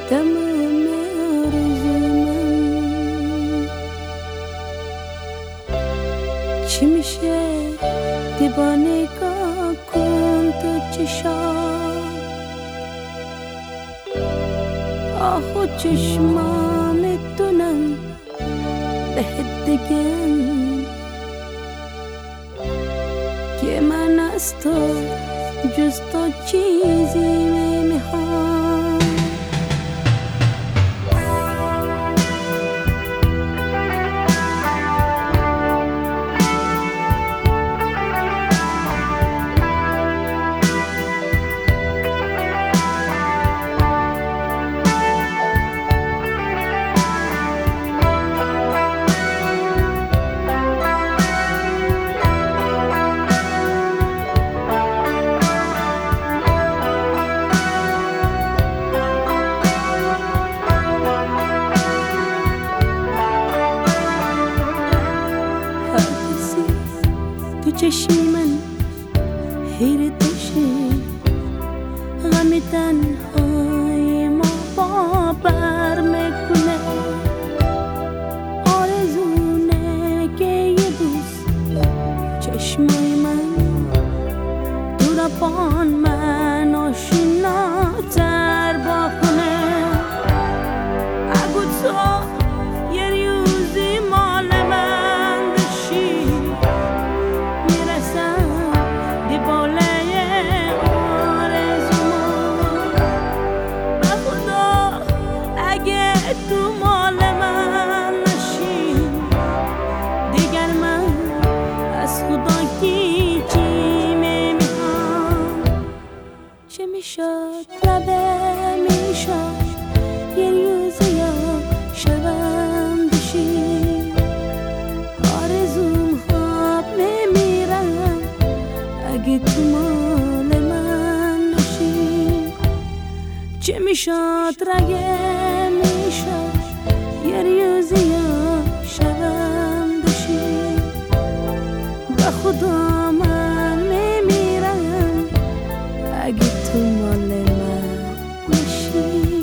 تمام آرزوی من. چی میشه دیوانه نگاه کن تو چشام، آهو چشمام میتونم بهت بگم که من از تو جز تو چیزی نمیخوام. تو چشمی من حیر توشه، غم تنهای ما باور میکنه. آرزونه که یه روز چشمای من تو رفان من آشناتر بکنه. اگه تو یه روزی مال من بشی، تو مال من نشی دیگر، من از خدا هیچی نمیخوام. چه میشد لبه میشد یه روز یا شبم بشی، آرزوم خواب نمیرم اگه تو مال من نشی. چه میشد رگه میشد یه روزی یا شبم بشی، به خدا من میمیرم اگه تو مال من نشی.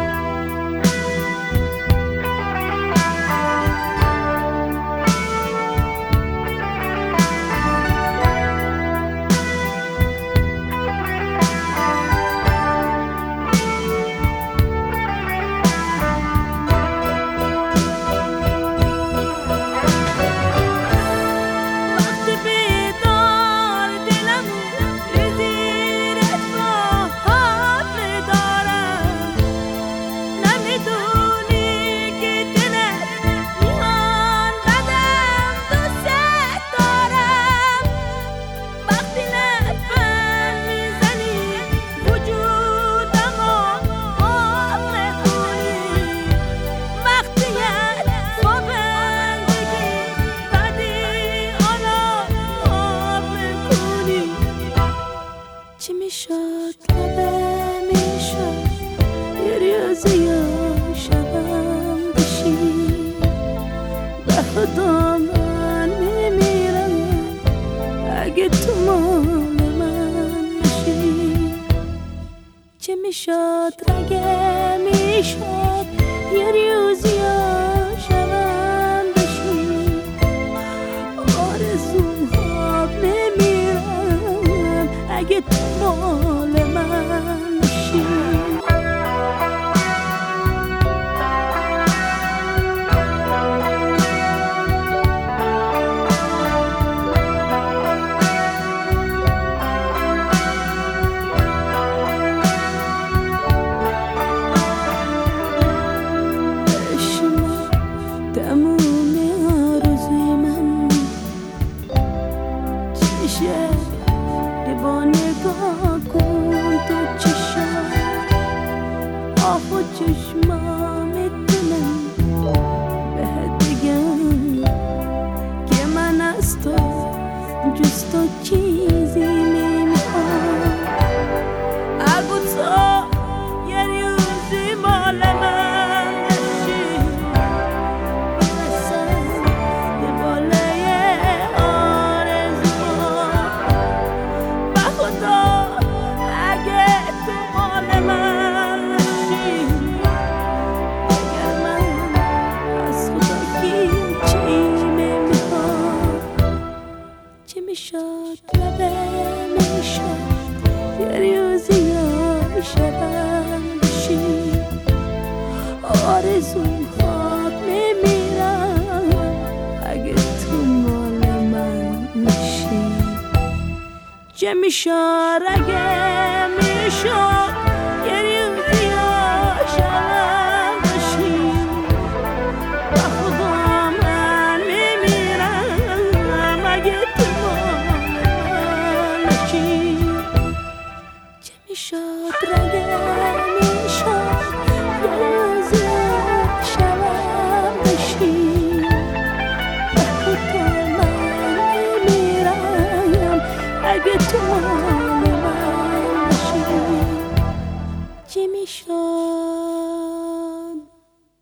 چی میشد لبه میشد یه روزی یا شبم بشی، به خدا من میمیرم اگه تو مال من نشی. چه میشد رگه میشد یه روزی یا شبم بشی، آرزوم خواب نمیرم اگه تو مال من نشی. تمام آرزوی من چیشه دیوانه میشد اگه میشد یه روزی عاشقم باشی با خدا من میمیرم اگه تو مال من باشی چه میشد رگه میشد یه روزی عاشقم باشی با خدا من میمیرم اگه تو مال من باشی چی میشد